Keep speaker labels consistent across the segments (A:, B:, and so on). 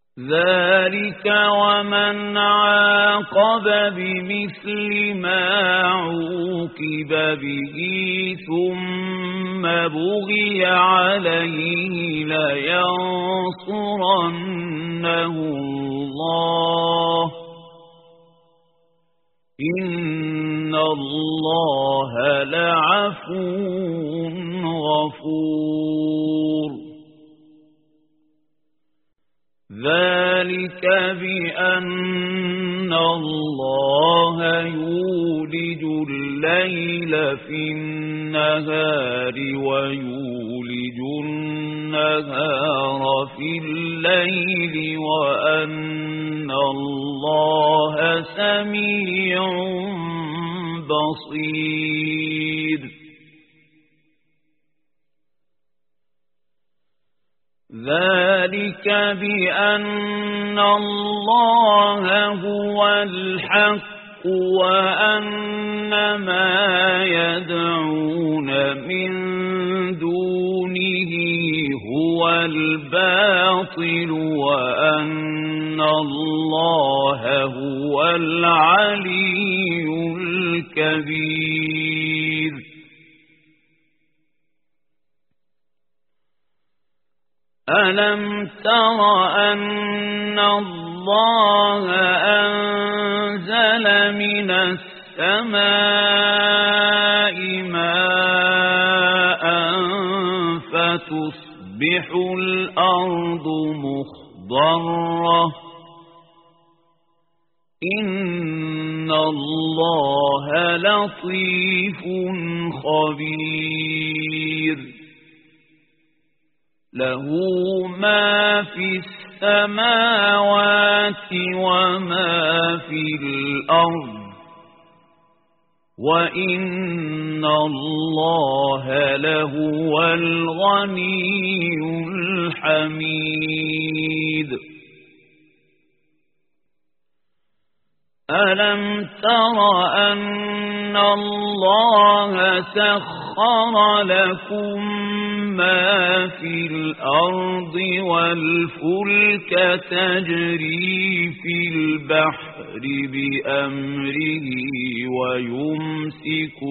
A: ذلك ومن عاقب بمثل ما عوقب به ثم بغي عليه لينصرنه الله إن الله لعفو غفور ذلك بأن الله يولج الليل في النهار ويولج النهار في الليل وأن الله سميع بصير ذلك بأن الله هو الحق وأن ما يدعون من دونه هو الباطل وأن الله هو العلي الكبير ألم تر أن الله أنزل من السماء ماء فتصبح الأرض مخضرة إن الله لطيف خبير له ما في السماوات وما في الأرض وإن الله لهو الغني الحميد ألم تر أن الله سخر لكم ما في الأرض والفلك تجري في البحر بأمره ويمسك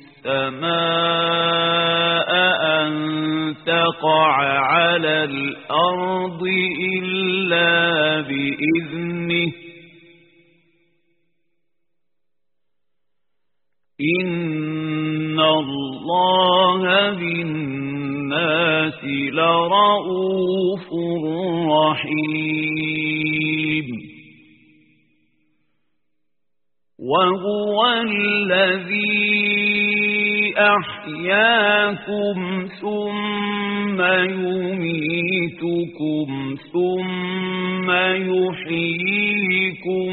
A: السماء أن تقع على الأرض إلا بإذنه إن الله بالناس لرؤوف رحيم وهو الذي أحياكم ثم يميتكم ثم يحييكم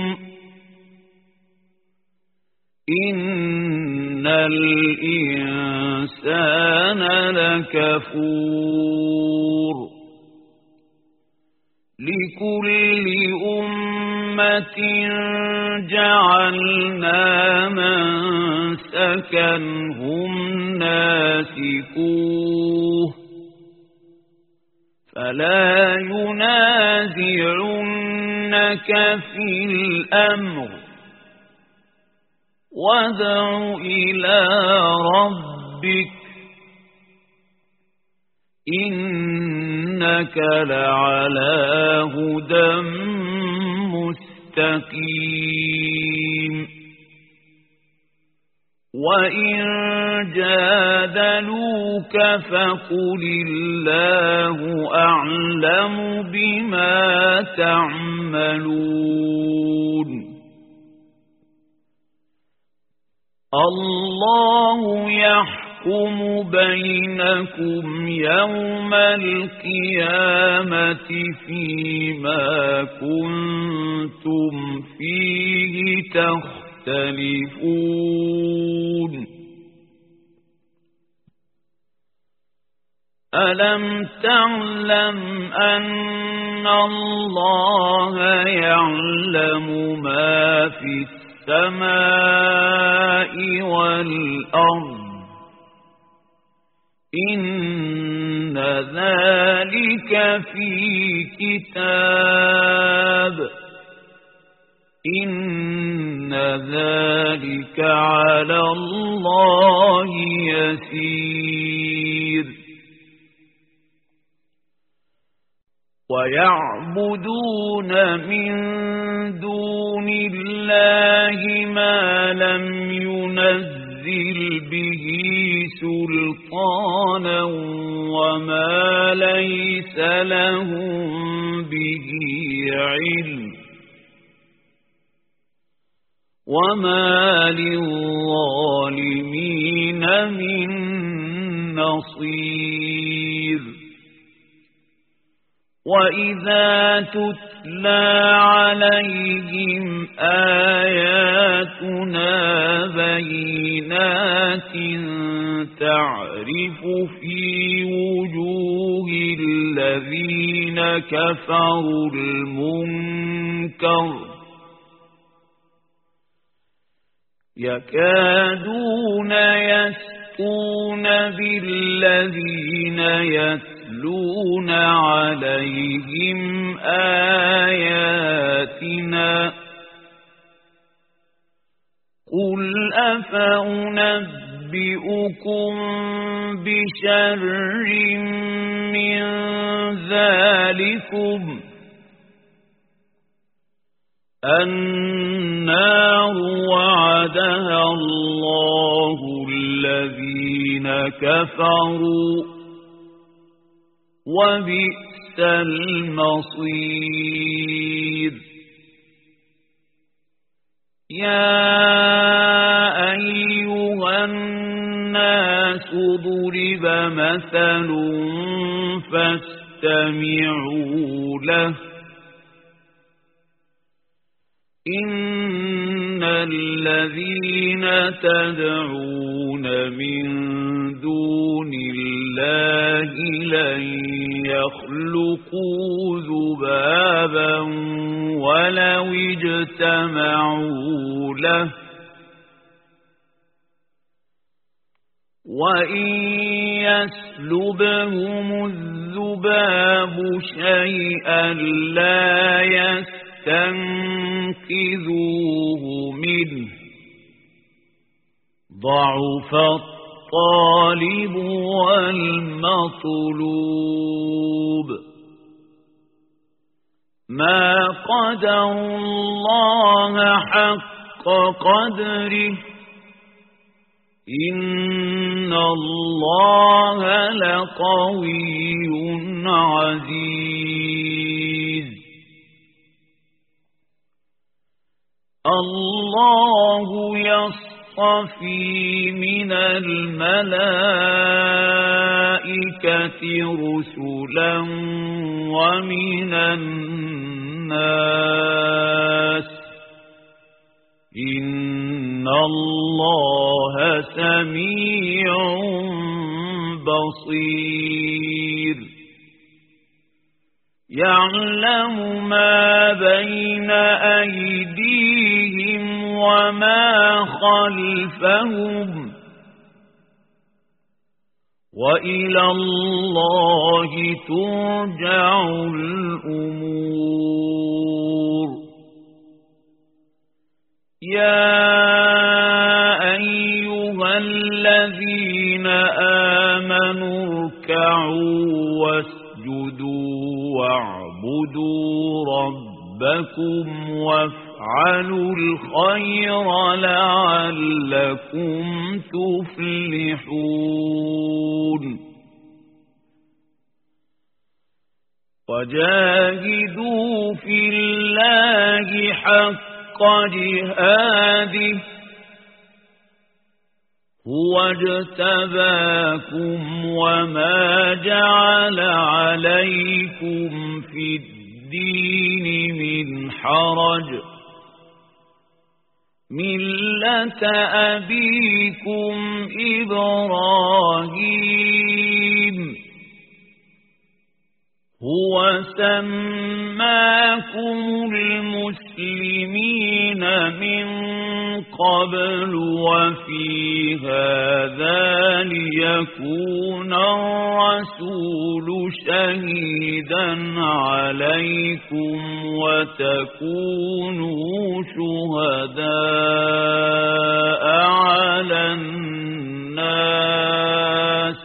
A: إن الإنسان لكفور لكل أمة جعلنا منسكا هم ناسكوه فلا ينازعنك في الأمر وادع إلى ربك إنك لعلى هدى مستقيم وإن جادلوك فقل الله أعلم بما تعملون الله يحكم بينكم يوم القيامة فيما كنتم فيه تختلفون ألم تعلم أن الله يعلم ما في السماء والأرض إن ذلك في كتاب إن ذلك على الله يسير ويعبدون من دون الله ما لم ينزل به سلطانا وما ليس لهم به علم وما للظالمين من نصير وإذا تتلى عليهم آياتنا بينات تعرف في وجوه الذين كفروا المنكر يكادون يسطون بالذين يتلون عليهم آياتنا قل أفأنبئكم بشر من ذلكم النار وعدها الله الذين كفروا وبئس المصير يا أيها الناس ضرب مثل فاستمعوا له إن الذين تدعون من دون الله لن يخلقوا ذبابا ولو اجتمعوا له وإن يسلبهم الذباب شيئا لا يستنقذوه منه ضعف الطالب والمطلوب ما قدروا الله حق قدره إن الله لقوي عزيز الله يصطفي من الملائكة رسلا ومن الناس إن الله سميع بصير يعلم ما بين أيديهم وما خلفهم وإلى الله ترجع الأمور يا أيها الذين آمنوا اركعوا واسجدوا واعبدوا ربكم وافعلوا الخير لعلكم تفلحون وجاهدوا في الله حق جهاده هو اجتباكم وما جعل عليكم في الدين من حرج ملة أبيكم إبراهيم هو سماكم المسلمين من قبل وفي هذا ليكون الرسول شهيدا عليكم وتكونوا شهداء على الناس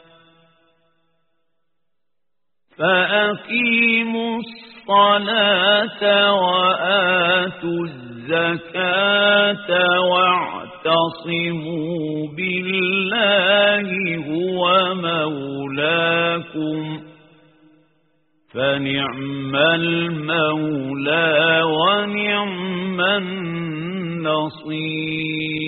A: فأقيموا الصلاة وآتوا الزكاة واعتصموا بالله هو مولاكم فنعم المولى ونعم النصير.